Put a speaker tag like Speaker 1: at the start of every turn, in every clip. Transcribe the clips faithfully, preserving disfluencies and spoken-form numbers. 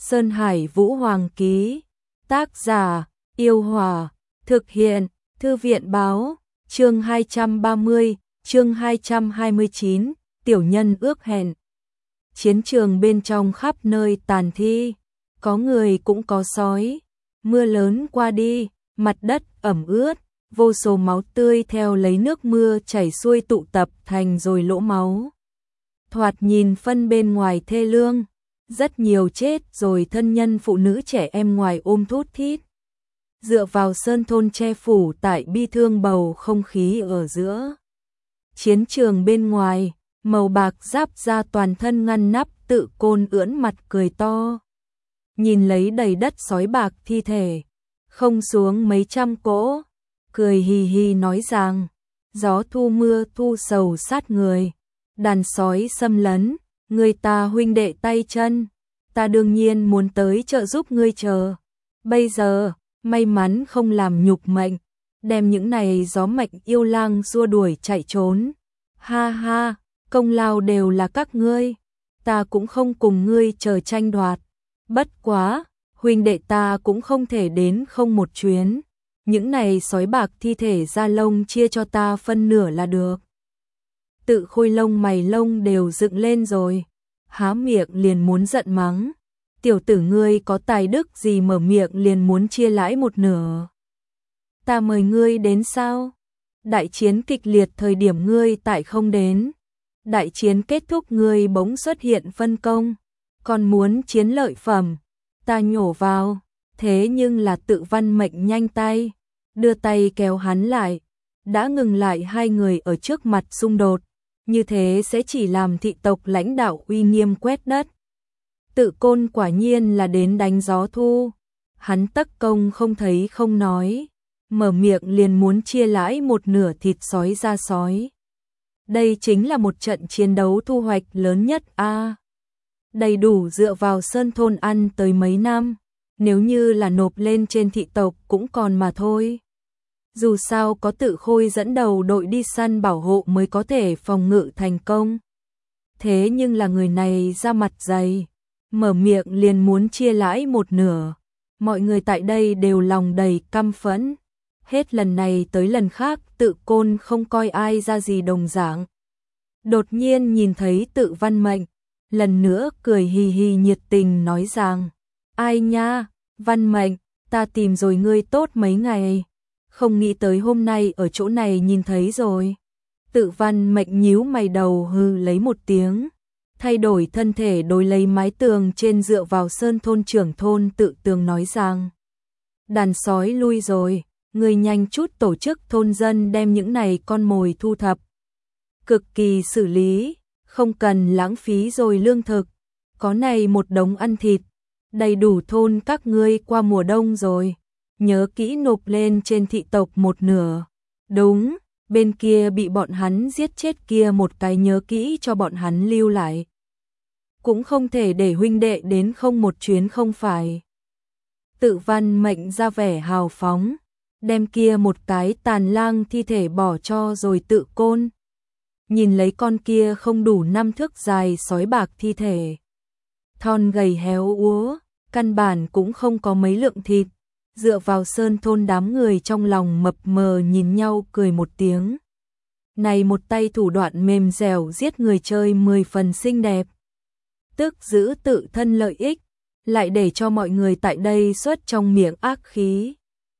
Speaker 1: Sơn Hải Vũ Hoàng ký. Tác giả: Yêu Hòa. Thực hiện: Thư viện báo. Chương hai trăm ba mươi, chương hai trăm hai mươi chín, tiểu nhân ước hẹn. Chiến trường bên trong khắp nơi tàn thi, có người cũng có sói. Mưa lớn qua đi, mặt đất ẩm ướt, vô số máu tươi theo lấy nước mưa chảy xuôi tụ tập thành rồi lỗ máu. Thoạt nhìn phân bên ngoài thê lương, rất nhiều chết rồi thân nhân phụ nữ trẻ em ngoài ôm thút thít. Dựa vào sơn thôn che phủ tại bi thương bầu không khí ở giữa. Chiến trường bên ngoài, màu bạc giáp ra toàn thân ngăn nắp Tự Côn ưỡn mặt cười to. Nhìn lấy đầy đất sói bạc thi thể, không xuống mấy trăm cỗ, cười hì hì nói rằng, gió thu mưa thu sầu sát người, đàn sói xâm lấn, người ta huynh đệ tay chân, ta đương nhiên muốn tới trợ giúp ngươi chờ. Bây giờ, may mắn không làm nhục mệnh, đem những này gió mệnh yêu lang xua đuổi chạy trốn. Ha ha, công lao đều là các ngươi, ta cũng không cùng ngươi chờ tranh đoạt. Bất quá, huynh đệ ta cũng không thể đến không một chuyến. Những này sói bạc thi thể da lông chia cho ta phân nửa là được. Tự Khôi lông mày lông đều dựng lên rồi, há miệng liền muốn giận mắng. Tiểu tử ngươi có tài đức gì mở miệng liền muốn chia lãi một nửa. Ta mời ngươi đến sao? Đại chiến kịch liệt thời điểm ngươi tại không đến. Đại chiến kết thúc ngươi bỗng xuất hiện phân công, còn muốn chiến lợi phẩm. Ta nhổ vào, thế nhưng là Tự Văn Mệnh nhanh tay, đưa tay kéo hắn lại, đã ngừng lại hai người ở trước mặt xung đột. Như thế sẽ chỉ làm thị tộc lãnh đạo uy nghiêm quét đất. Tự Côn quả nhiên là đến đánh gió thu. Hắn tất công không thấy không nói, mở miệng liền muốn chia lãi một nửa thịt sói ra sói. Đây chính là một trận chiến đấu thu hoạch lớn nhất a. À, đầy đủ dựa vào sơn thôn ăn tới mấy năm, nếu như là nộp lên trên thị tộc cũng còn mà thôi. Dù sao có Tự Khôi dẫn đầu đội đi săn bảo hộ mới có thể phòng ngự thành công. Thế nhưng là người này ra mặt dày, mở miệng liền muốn chia lãi một nửa. Mọi người tại đây đều lòng đầy căm phẫn. Hết lần này tới lần khác Tự Côn không coi ai ra gì đồng dạng. Đột nhiên nhìn thấy Tự Văn Mệnh, lần nữa cười hì hì nhiệt tình nói rằng, ai nha, Văn Mệnh, ta tìm rồi ngươi tốt mấy ngày, không nghĩ tới hôm nay ở chỗ này nhìn thấy rồi. Tự Văn Mệnh nhíu mày đầu hư lấy một tiếng, thay đổi thân thể đối lấy mái tường trên dựa vào sơn thôn trưởng thôn Tự Tường nói rằng, đàn sói lui rồi, người nhanh chút tổ chức thôn dân đem những này con mồi thu thập. Cực kỳ xử lý, không cần lãng phí rồi lương thực, có này một đống ăn thịt, đầy đủ thôn các ngươi qua mùa đông rồi, nhớ kỹ nộp lên trên thị tộc một nửa. Đúng, bên kia bị bọn hắn giết chết kia một cái nhớ kỹ cho bọn hắn lưu lại. Cũng không thể để huynh đệ đến không một chuyến không phải. Tự Văn Mệnh ra vẻ hào phóng, đem kia một cái tàn lang thi thể bỏ cho rồi Tự Côn. Nhìn lấy con kia không đủ năm thước dài sói bạc thi thể. Thon gầy héo úa, căn bản cũng không có mấy lượng thịt. Dựa vào sơn thôn đám người trong lòng mập mờ nhìn nhau cười một tiếng. Này một tay thủ đoạn mềm dẻo giết người chơi mười phần xinh đẹp. Tức giữ tự thân lợi ích, lại để cho mọi người tại đây xuất trong miệng ác khí.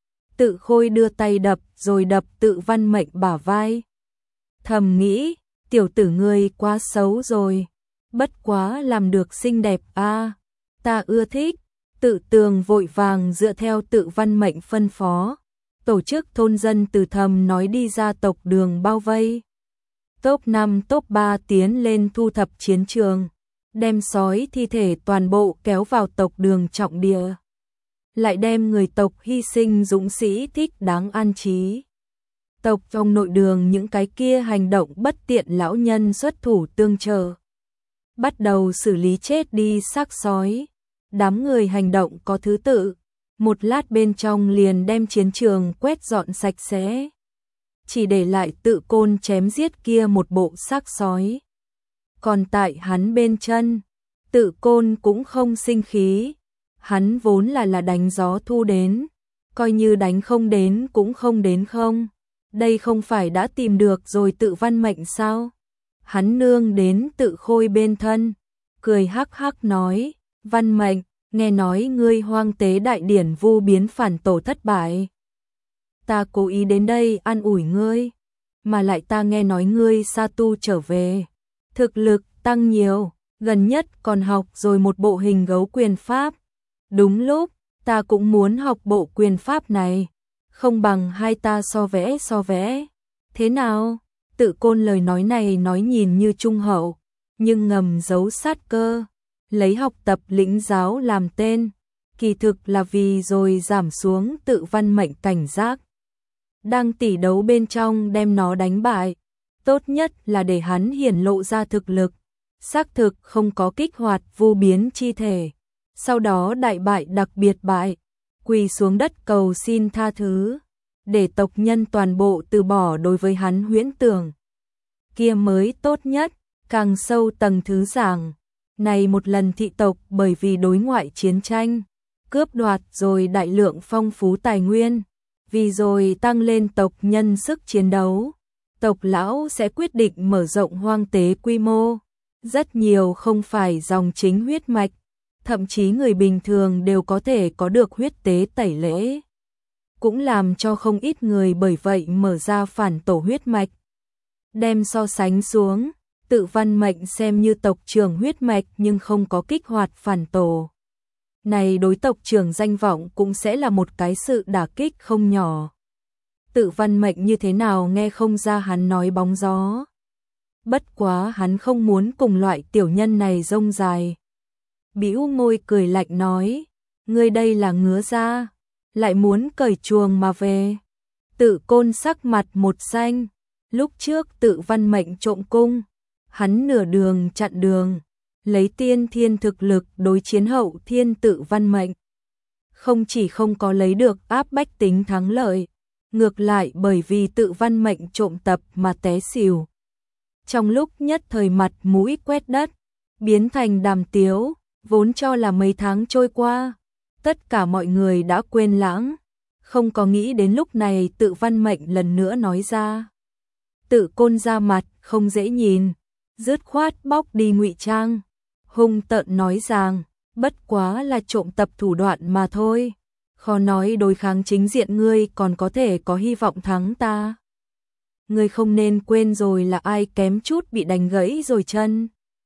Speaker 1: Tự Khôi đưa tay đập rồi đập Tự Văn Mệnh bả vai. Thầm nghĩ, tiểu tử ngươi quá xấu rồi, bất quá làm được xinh đẹp a, à, ta ưa thích. Tự Tường vội vàng dựa theo Tự Văn Mệnh phân phó, tổ chức thôn dân từ thầm nói đi ra tộc đường bao vây. Top năm top ba tiến lên thu thập chiến trường, đem sói thi thể toàn bộ kéo vào tộc đường trọng địa. Lại đem người tộc hy sinh dũng sĩ thích đáng an trí. Tộc trong nội đường những cái kia hành động bất tiện lão nhân xuất thủ tương trợ. Bắt đầu xử lý chết đi xác sói. Đám người hành động có thứ tự, một lát bên trong liền đem chiến trường quét dọn sạch sẽ. Chỉ để lại Tự Côn chém giết kia một bộ xác sói. Còn tại hắn bên chân, Tự Côn cũng không sinh khí, Hắn vốn là là đánh gió thu đến, coi như đánh không đến cũng không đến không. Đây không phải đã tìm được rồi tự văn mệnh sao? Hắn nương đến tự khôi bên thân, cười hắc hắc nói, văn mệnh, nghe nói ngươi hoang tế đại điển vu biến phản tổ thất bại. Ta cố ý đến đây an ủi ngươi, mà lại ta nghe nói ngươi sa tu trở về, thực lực tăng nhiều, gần nhất còn học rồi một bộ hình gấu quyền pháp. Đúng lúc, ta cũng muốn học bộ quyền pháp này, không bằng hai ta so vẽ so vẽ. Thế nào? Tự Côn lời nói này nói nhìn như trung hậu, nhưng ngầm giấu sát cơ, lấy học tập lĩnh giáo làm tên, kỳ thực là vì rồi giảm xuống tự văn mệnh cảnh giác. Đang tỉ đấu bên trong đem nó đánh bại, tốt nhất là để hắn hiển lộ ra thực lực, xác thực không có kích hoạt vu biến chi thể, sau đó đại bại đặc biệt bại, quỳ xuống đất cầu xin tha thứ, để tộc nhân toàn bộ từ bỏ đối với hắn huyễn tưởng. Kia mới tốt nhất, càng sâu tầng thứ giảng, này một lần thị tộc bởi vì đối ngoại chiến tranh, cướp đoạt rồi đại lượng phong phú tài nguyên, vì rồi tăng lên tộc nhân sức chiến đấu, tộc lão sẽ quyết định mở rộng hoang tế quy mô, rất nhiều không phải dòng chính huyết mạch, thậm chí người bình thường đều có thể có được huyết tế tẩy lễ, cũng làm cho không ít người bởi vậy mở ra phản tổ huyết mạch. Đem so sánh xuống, tự văn mệnh xem như tộc trưởng huyết mạch nhưng không có kích hoạt phản tổ. Này đối tộc trưởng danh vọng cũng sẽ là một cái sự đả kích không nhỏ. Tự văn mệnh như thế nào nghe không ra hắn nói bóng gió. Bất quá hắn không muốn cùng loại tiểu nhân này rông dài. Bĩu môi cười lạnh nói, ngươi đây là ngứa ra, lại muốn cởi chuồng mà về. Tự Côn sắc mặt một xanh, lúc trước tự văn mệnh trộm cung, hắn nửa đường chặn đường, lấy tiên thiên thực lực đối chiến hậu thiên tự văn mệnh. Không chỉ không có lấy được áp bách tính thắng lợi, ngược lại bởi vì tự văn mệnh trộm tập mà té xỉu. Trong lúc nhất thời mặt mũi quét đất, biến thành đàm tiếu, vốn cho là mấy tháng trôi qua, tất cả mọi người đã quên lãng, không có nghĩ đến lúc này tự văn mệnh lần nữa nói ra. Tự Côn ra mặt không dễ nhìn, dứt khoát bóc đi ngụy trang, hung tợn nói rằng, bất quá là trộm tập thủ đoạn mà thôi, khó nói đối kháng chính diện ngươi còn có thể có hy vọng thắng ta. Ngươi không nên quên rồi là ai kém chút bị đánh gãy rồi chân.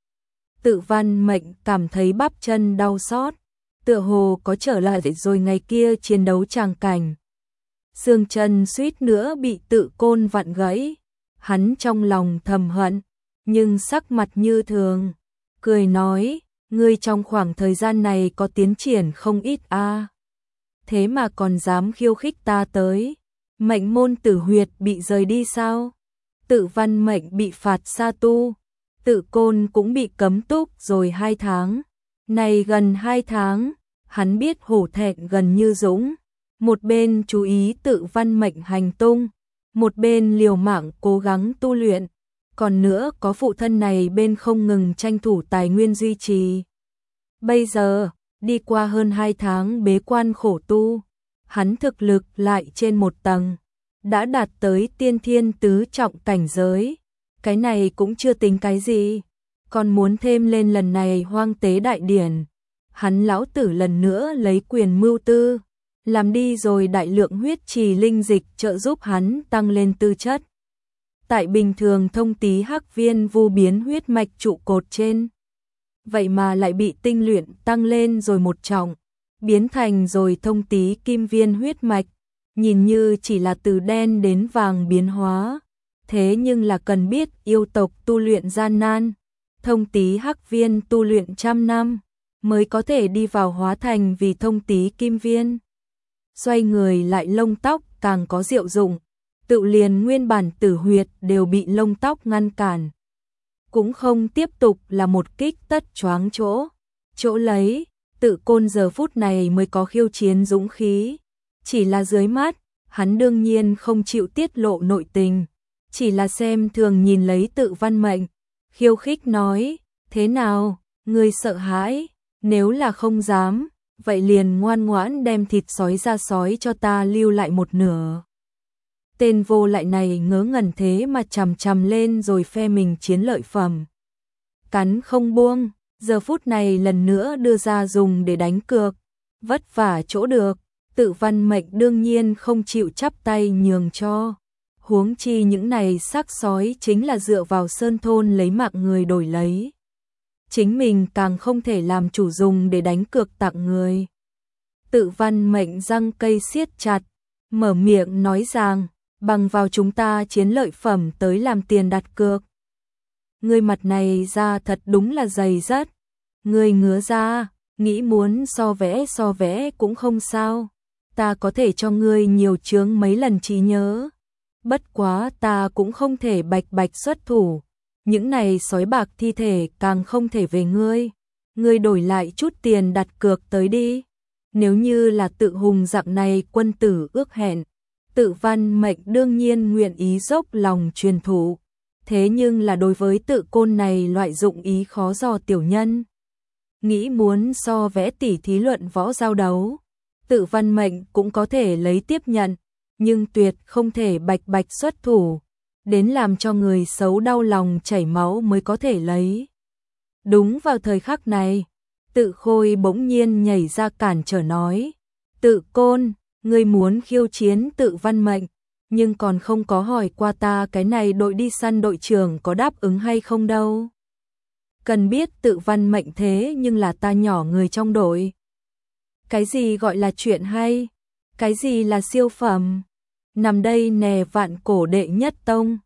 Speaker 1: Tự văn mệnh cảm thấy bắp chân đau xót, tựa hồ có trở lại rồi ngày kia chiến đấu tràng cảnh. Xương chân suýt nữa bị Tự Côn vặn gãy, hắn trong lòng thầm hận, nhưng sắc mặt như thường, cười nói, ngươi trong khoảng thời gian này có tiến triển không ít a, à. Thế mà còn dám khiêu khích ta tới, mệnh môn tử huyệt bị rời đi sao? Tự văn mệnh bị phạt sa tu, Tự Côn cũng bị cấm túc rồi hai tháng. Này gần hai tháng, hắn biết hổ thẹn gần như dũng, một bên chú ý tự văn mệnh hành tung, một bên liều mạng cố gắng tu luyện, còn nữa có phụ thân này bên không ngừng tranh thủ tài nguyên duy trì. Bây giờ, đi qua hơn hai tháng bế quan khổ tu, hắn thực lực lại trên một tầng, đã đạt tới tiên thiên tứ trọng cảnh giới. Cái này cũng chưa tính cái gì, còn muốn thêm lên lần này hoang tế đại điển. Hắn lão tử lần nữa lấy quyền mưu tư, làm đi rồi đại lượng huyết trì linh dịch trợ giúp hắn tăng lên tư chất. Tại bình thường thông tí hắc viên vu biến huyết mạch trụ cột trên, vậy mà lại bị tinh luyện tăng lên rồi một trọng, biến thành rồi thông tí kim viên huyết mạch, nhìn như chỉ là từ đen đến vàng biến hóa. Thế nhưng là cần biết yêu tộc tu luyện gian nan, thông tí hắc viên tu luyện trăm năm, mới có thể đi vào hóa thành vì thông tí kim viên. Xoay người lại lông tóc càng có diệu dụng, tự liền nguyên bản tử huyệt đều bị lông tóc ngăn cản. Cũng không tiếp tục là một kích tất choáng chỗ, chỗ lấy, Tự Côn giờ phút này mới có khiêu chiến dũng khí. Chỉ là dưới mắt, hắn đương nhiên không chịu tiết lộ nội tình. Chỉ là xem thường nhìn lấy tự văn mệnh, khiêu khích nói, thế nào, ngươi sợ hãi, nếu là không dám, vậy liền ngoan ngoãn đem thịt sói ra sói cho ta lưu lại một nửa. Tên vô lại này ngớ ngẩn thế mà chằm chằm lên rồi phe mình chiến lợi phẩm. Cắn không buông, giờ phút này lần nữa đưa ra dùng để đánh cược. Vất vả chỗ được, Tự Văn Mệnh đương nhiên không chịu chắp tay nhường cho. Huống chi những này xác sói chính là dựa vào sơn thôn lấy mạng người đổi lấy. Chính mình càng không thể làm chủ dùng để đánh cược tặng người. Tự Văn Mệnh răng cây siết chặt, mở miệng nói rằng, bằng vào chúng ta chiến lợi phẩm tới làm tiền đặt cược. Người mặt này ra thật đúng là dày rất. Người ngứa ra, nghĩ muốn so vẽ so vẽ cũng không sao. Ta có thể cho ngươi nhiều chướng mấy lần trí nhớ. Bất quá ta cũng không thể bạch bạch xuất thủ. Những này sói bạc thi thể càng không thể về ngươi. Ngươi đổi lại chút tiền đặt cược tới đi. Nếu như là Tự Hùng dạng này quân tử ước hẹn, Tự Văn Mệnh đương nhiên nguyện ý dốc lòng truyền thụ. Thế nhưng là đối với Tự Côn này loại dụng ý khó dò tiểu nhân, nghĩ muốn so vẽ tỉ thí luận võ giao đấu, Tự Văn Mệnh cũng có thể lấy tiếp nhận, nhưng tuyệt không thể bạch bạch xuất thủ, đến làm cho người xấu đau lòng chảy máu mới có thể lấy. Đúng vào thời khắc này, Tự Khôi bỗng nhiên nhảy ra cản trở nói, Tự Côn, ngươi muốn khiêu chiến Tự Văn Mệnh, nhưng còn không có hỏi qua ta cái này đội đi săn đội trưởng có đáp ứng hay không đâu. Cần biết Tự Văn Mệnh thế nhưng là ta nhỏ người trong đội. Cái gì gọi là chuyện hay? Cái gì là siêu phẩm? Nằm đây nè vạn cổ đệ nhất tông,